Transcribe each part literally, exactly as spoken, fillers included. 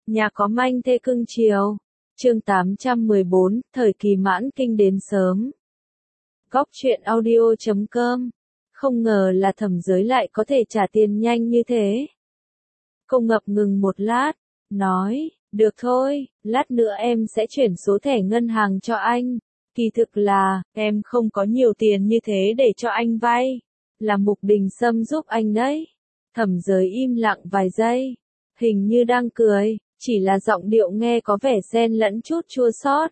Nhà có manh thê cưng chiều. Chương tám trăm mười bốn, thời kỳ mãn kinh đến sớm. Góc truyện audio chấm com. Không ngờ là Thẩm Giới lại có thể trả tiền nhanh như thế. Cô ngập ngừng một lát, nói, được thôi, lát nữa em sẽ chuyển số thẻ ngân hàng cho anh. Kỳ thực là, em không có nhiều tiền như thế để cho anh vay. Là Mục Đình Sâm giúp anh đấy. Thẩm Giới im lặng vài giây, hình như đang cười, chỉ là giọng điệu nghe có vẻ xen lẫn chút chua xót.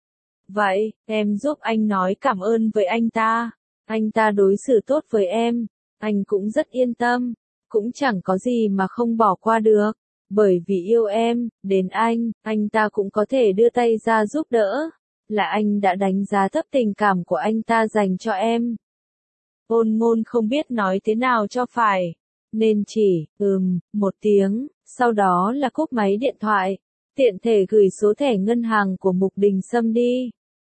Vậy, em giúp anh nói cảm ơn với anh ta. Anh ta đối xử tốt với em, anh cũng rất yên tâm, cũng chẳng có gì mà không bỏ qua được. Bởi vì yêu em, đến anh, anh ta cũng có thể đưa tay ra giúp đỡ. Là anh đã đánh giá thấp tình cảm của anh ta dành cho em. Ôn Ngôn không biết nói thế nào cho phải, nên chỉ, ừm, một tiếng, sau đó là cúp máy điện thoại, tiện thể gửi số thẻ ngân hàng của Mục Đình Sâm đi.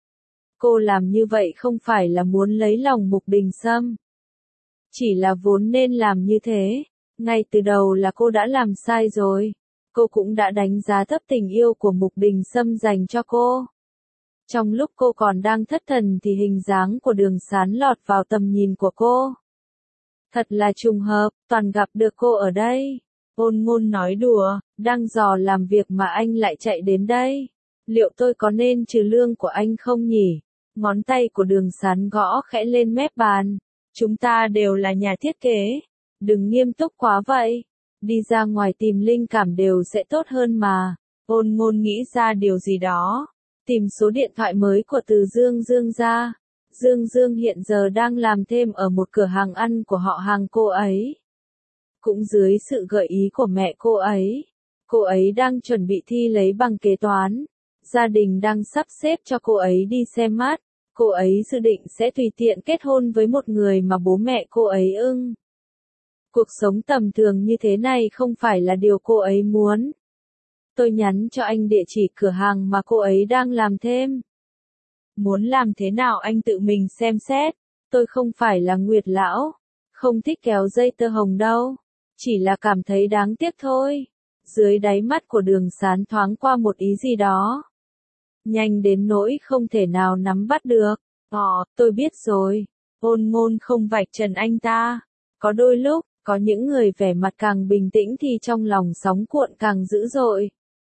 Cô làm như vậy không phải là muốn lấy lòng Mục Đình Sâm, chỉ là vốn nên làm như thế. Ngay từ đầu là cô đã làm sai rồi. Cô cũng đã đánh giá thấp tình yêu của Mục Đình Sâm dành cho cô. Trong lúc cô còn đang thất thần thì hình dáng của Đường Sán lọt vào tầm nhìn của cô. Thật là trùng hợp, toàn gặp được cô ở đây. Ôn Ngôn nói đùa, đang dò làm việc mà anh lại chạy đến đây. Liệu tôi có nên trừ lương của anh không nhỉ? Ngón tay của Đường Sán gõ khẽ lên mép bàn. Chúng ta đều là nhà thiết kế. Đừng nghiêm túc quá vậy. Đi ra ngoài tìm linh cảm đều sẽ tốt hơn mà. Ôn Ngôn nghĩ ra điều gì đó. Tìm số điện thoại mới của Từ Dương Dương ra. Dương Dương hiện giờ đang làm thêm ở một cửa hàng ăn của họ hàng cô ấy. Cũng dưới sự gợi ý của mẹ cô ấy. Cô ấy đang chuẩn bị thi lấy bằng kế toán. Gia đình đang sắp xếp cho cô ấy đi xem mắt. Cô ấy dự định sẽ tùy tiện kết hôn với một người mà bố mẹ cô ấy ưng. Cuộc sống tầm thường như thế này không phải là điều cô ấy muốn. Tôi nhắn cho anh địa chỉ cửa hàng mà cô ấy đang làm thêm. Muốn làm thế nào anh tự mình xem xét. Tôi không phải là Nguyệt Lão. Không thích kéo dây tơ hồng đâu. Chỉ là cảm thấy đáng tiếc thôi. Dưới đáy mắt của Đường Sán thoáng qua một ý gì đó. Nhanh đến nỗi không thể nào nắm bắt được. Ờ, tôi biết rồi. Ôn Ngôn không vạch trần anh ta. Có đôi lúc, có những người vẻ mặt càng bình tĩnh thì trong lòng sóng cuộn càng dữ dội.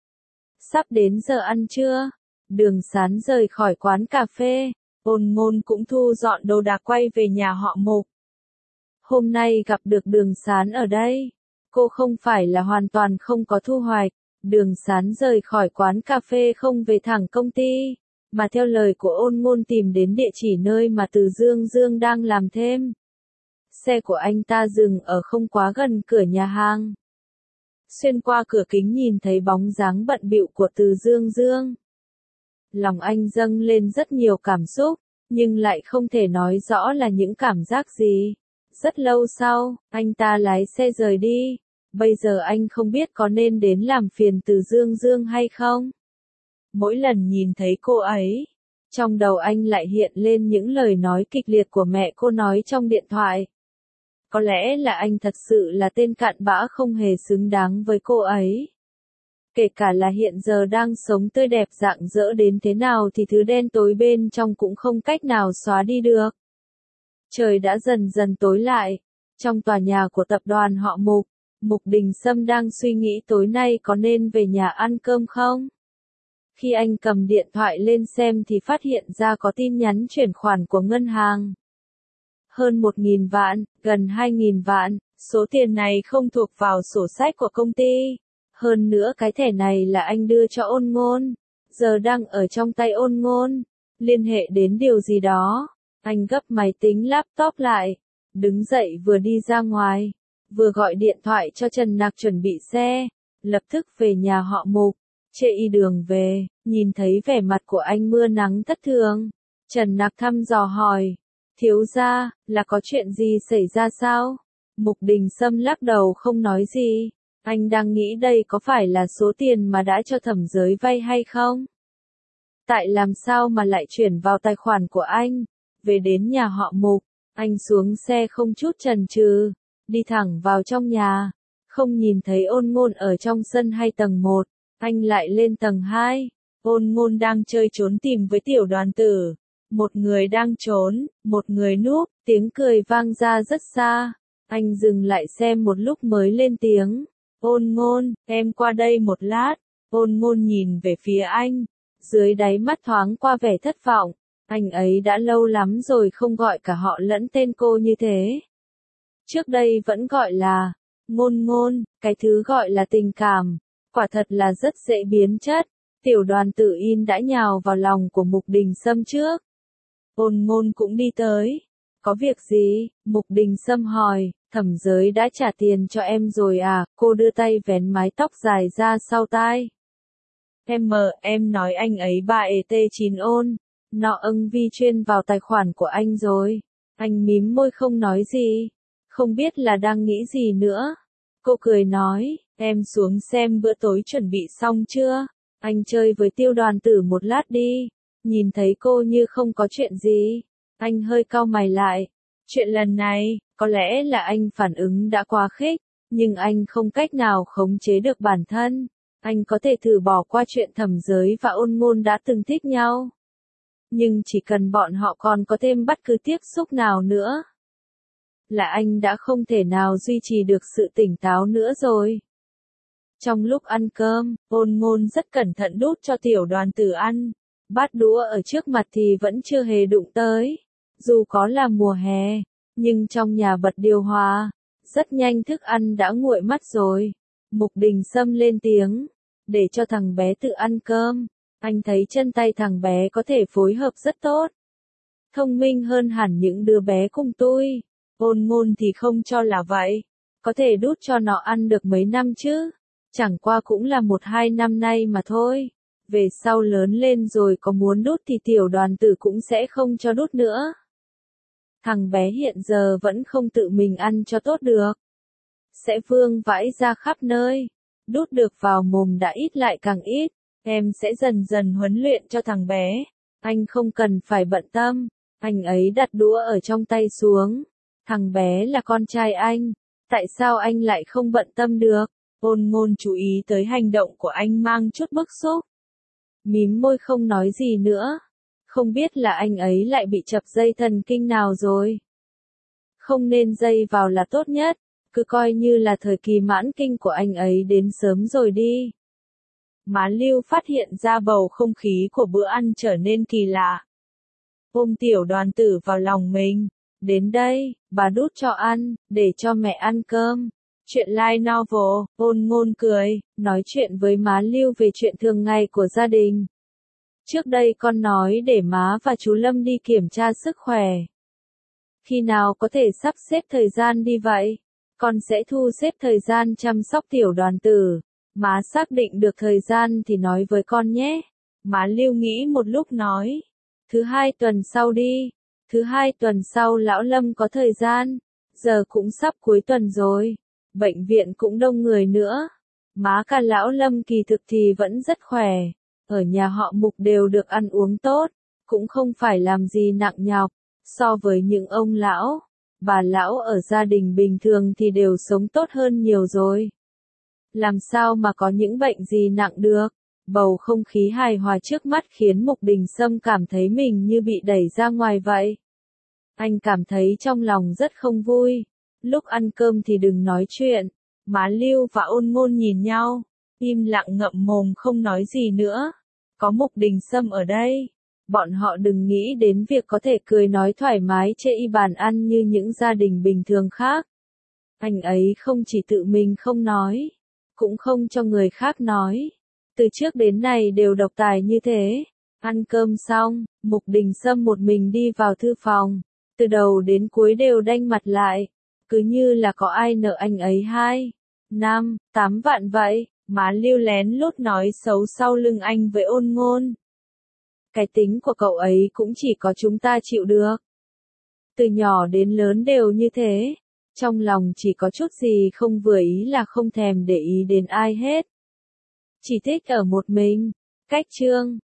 Sắp đến giờ ăn trưa. Đường Sán rời khỏi quán cà phê. Ôn Ngôn cũng thu dọn đồ đạc quay về nhà họ Mục. Hôm nay gặp được Đường Sán ở đây. Cô không phải là hoàn toàn không có thu hoạch. Đường Sán rời khỏi quán cà phê không về thẳng công ty, mà theo lời của Ôn Ngôn tìm đến địa chỉ nơi mà Từ Dương Dương đang làm thêm. Xe của anh ta dừng ở không quá gần cửa nhà hàng. Xuyên qua cửa kính nhìn thấy bóng dáng bận bịu của Từ Dương Dương. Lòng anh dâng lên rất nhiều cảm xúc, nhưng lại không thể nói rõ là những cảm giác gì. Rất lâu sau, anh ta lái xe rời đi. Bây giờ anh không biết có nên đến làm phiền Từ Dương Dương hay không. Mỗi lần nhìn thấy cô ấy, trong đầu anh lại hiện lên những lời nói kịch liệt của mẹ cô nói trong điện thoại. Có lẽ là anh thật sự là tên cặn bã không hề xứng đáng với cô ấy. Kể cả là hiện giờ đang sống tươi đẹp rạng rỡ đến thế nào thì thứ đen tối bên trong cũng không cách nào xóa đi được. Trời đã dần dần tối lại. Trong tòa nhà của tập đoàn họ Mục, Mục Đình Sâm đang suy nghĩ tối nay có nên về nhà ăn cơm không? Khi anh cầm điện thoại lên xem thì phát hiện ra có tin nhắn chuyển khoản của ngân hàng. Hơn một nghìn vạn, gần hai nghìn vạn, số tiền này không thuộc vào sổ sách của công ty. Hơn nữa cái thẻ này là anh đưa cho Ôn Ngôn, giờ đang ở trong tay Ôn Ngôn. Liên hệ đến điều gì đó, anh gấp máy tính laptop lại, đứng dậy vừa đi ra ngoài, vừa gọi điện thoại cho Trần Nặc chuẩn bị xe, lập tức về nhà họ Mục. Trên đường về, nhìn thấy vẻ mặt của anh mưa nắng thất thường. Trần Nặc thăm dò hỏi, thiếu gia, là có chuyện gì xảy ra sao? Mục Đình Sâm lắc đầu không nói gì. Anh đang nghĩ đây có phải là số tiền mà đã cho Thẩm Giới vay hay không? Tại làm sao mà lại chuyển vào tài khoản của anh? Về đến nhà họ Mục, anh xuống xe không chút chần chừ, đi thẳng vào trong nhà. Không nhìn thấy Ôn Ngôn ở trong sân hay tầng một. Anh lại lên tầng hai. Ôn Ngôn đang chơi trốn tìm với tiểu đoàn tử. Một người đang trốn, một người núp, tiếng cười vang ra rất xa. Anh dừng lại xem một lúc mới lên tiếng. Ôn Ngôn, em qua đây một lát. Ôn Ngôn nhìn về phía anh. Dưới đáy mắt thoáng qua vẻ thất vọng. Anh ấy đã lâu lắm rồi không gọi cả họ lẫn tên cô như thế. Trước đây vẫn gọi là Ngôn Ngôn, cái thứ gọi là tình cảm. Quả thật là rất dễ biến chất. Tiểu đoàn tử in đã nhào vào lòng của Mục Đình Sâm trước. Ôn Ngôn cũng đi tới. Có việc gì? Mục Đình Sâm hỏi. Thẩm Giới đã trả tiền cho em rồi à? Cô đưa tay vén mái tóc dài ra sau tai. Em mờ, em nói anh ấy ba e tê chín ôn. Nọ ưng vi chuyên vào tài khoản của anh rồi. Anh mím môi không nói gì. Không biết là đang nghĩ gì nữa. Cô cười nói, em xuống xem bữa tối chuẩn bị xong chưa? Anh chơi với tiêu đoàn tử một lát đi. Nhìn thấy cô như không có chuyện gì. Anh hơi cau mày lại. Chuyện lần này, có lẽ là anh phản ứng đã quá khích. Nhưng anh không cách nào khống chế được bản thân. Anh có thể thử bỏ qua chuyện Thẩm Giới và Ôn Ngôn đã từng thích nhau. Nhưng chỉ cần bọn họ còn có thêm bất cứ tiếp xúc nào nữa, là anh đã không thể nào duy trì được sự tỉnh táo nữa rồi. Trong lúc ăn cơm, Ôn Ngôn rất cẩn thận đút cho tiểu đoàn tử ăn. Bát đũa ở trước mặt thì vẫn chưa hề đụng tới. Dù có là mùa hè, nhưng trong nhà bật điều hòa, rất nhanh thức ăn đã nguội mất rồi. Mục Đình Sâm lên tiếng, để cho thằng bé tự ăn cơm. Anh thấy chân tay thằng bé có thể phối hợp rất tốt. Thông minh hơn hẳn những đứa bé cùng tôi. Ôn Ngôn thì không cho là vậy. Có thể đút cho nó ăn được mấy năm chứ. Chẳng qua cũng là một hai năm nay mà thôi. Về sau lớn lên rồi có muốn đút thì tiểu đoàn tử cũng sẽ không cho đút nữa. Thằng bé hiện giờ vẫn không tự mình ăn cho tốt được. Sẽ vương vãi ra khắp nơi. Đút được vào mồm đã ít lại càng ít. Em sẽ dần dần huấn luyện cho thằng bé. Anh không cần phải bận tâm. Anh ấy đặt đũa ở trong tay xuống. Thằng bé là con trai anh. Tại sao anh lại không bận tâm được? Ôn Ngôn chú ý tới hành động của anh mang chút bức xúc. Mím môi không nói gì nữa. Không biết là anh ấy lại bị chập dây thần kinh nào rồi. Không nên dây vào là tốt nhất. Cứ coi như là thời kỳ mãn kinh của anh ấy đến sớm rồi đi. Má Lưu phát hiện ra bầu không khí của bữa ăn trở nên kỳ lạ. Ôm tiểu đoàn tử vào lòng mình. Đến đây, bà đút cho ăn, để cho mẹ ăn cơm. Chuyện light novel, Ôn Ngôn cười, nói chuyện với má Lưu về chuyện thường ngày của gia đình. Trước đây con nói để má và chú Lâm đi kiểm tra sức khỏe. Khi nào có thể sắp xếp thời gian đi vậy? Con sẽ thu xếp thời gian chăm sóc tiểu đoàn tử. Má xác định được thời gian thì nói với con nhé. Má Lưu nghĩ một lúc nói. Thứ hai tuần sau đi. Thứ hai tuần sau lão Lâm có thời gian. Giờ cũng sắp cuối tuần rồi. Bệnh viện cũng đông người nữa. Má cả lão Lâm kỳ thực thì vẫn rất khỏe. Ở nhà họ Mục đều được ăn uống tốt. Cũng không phải làm gì nặng nhọc. So với những ông lão, bà lão ở gia đình bình thường thì đều sống tốt hơn nhiều rồi. Làm sao mà có những bệnh gì nặng được? Bầu không khí hài hòa trước mắt khiến Mục Đình Sâm cảm thấy mình như bị đẩy ra ngoài vậy. Anh cảm thấy trong lòng rất không vui. Lúc ăn cơm thì đừng nói chuyện. Má Lưu và Ôn Ngôn nhìn nhau, im lặng ngậm mồm không nói gì nữa. Có Mục Đình Sâm ở đây, bọn họ đừng nghĩ đến việc có thể cười nói thoải mái chê y bàn ăn như những gia đình bình thường khác. Anh ấy không chỉ tự mình không nói, cũng không cho người khác nói. Từ trước đến nay đều độc tài như thế. Ăn cơm xong, Mục Đình Sâm một mình đi vào thư phòng. Từ đầu đến cuối đều đanh mặt lại. Cứ như là có ai nợ anh ấy hai, năm, tám vạn vậy. Má Lưu lén lút nói xấu sau lưng anh với Ôn Ngôn. Cái tính của cậu ấy cũng chỉ có chúng ta chịu được. Từ nhỏ đến lớn đều như thế. Trong lòng chỉ có chút gì không vừa ý là không thèm để ý đến ai hết. Chỉ thích ở một mình. Cách chương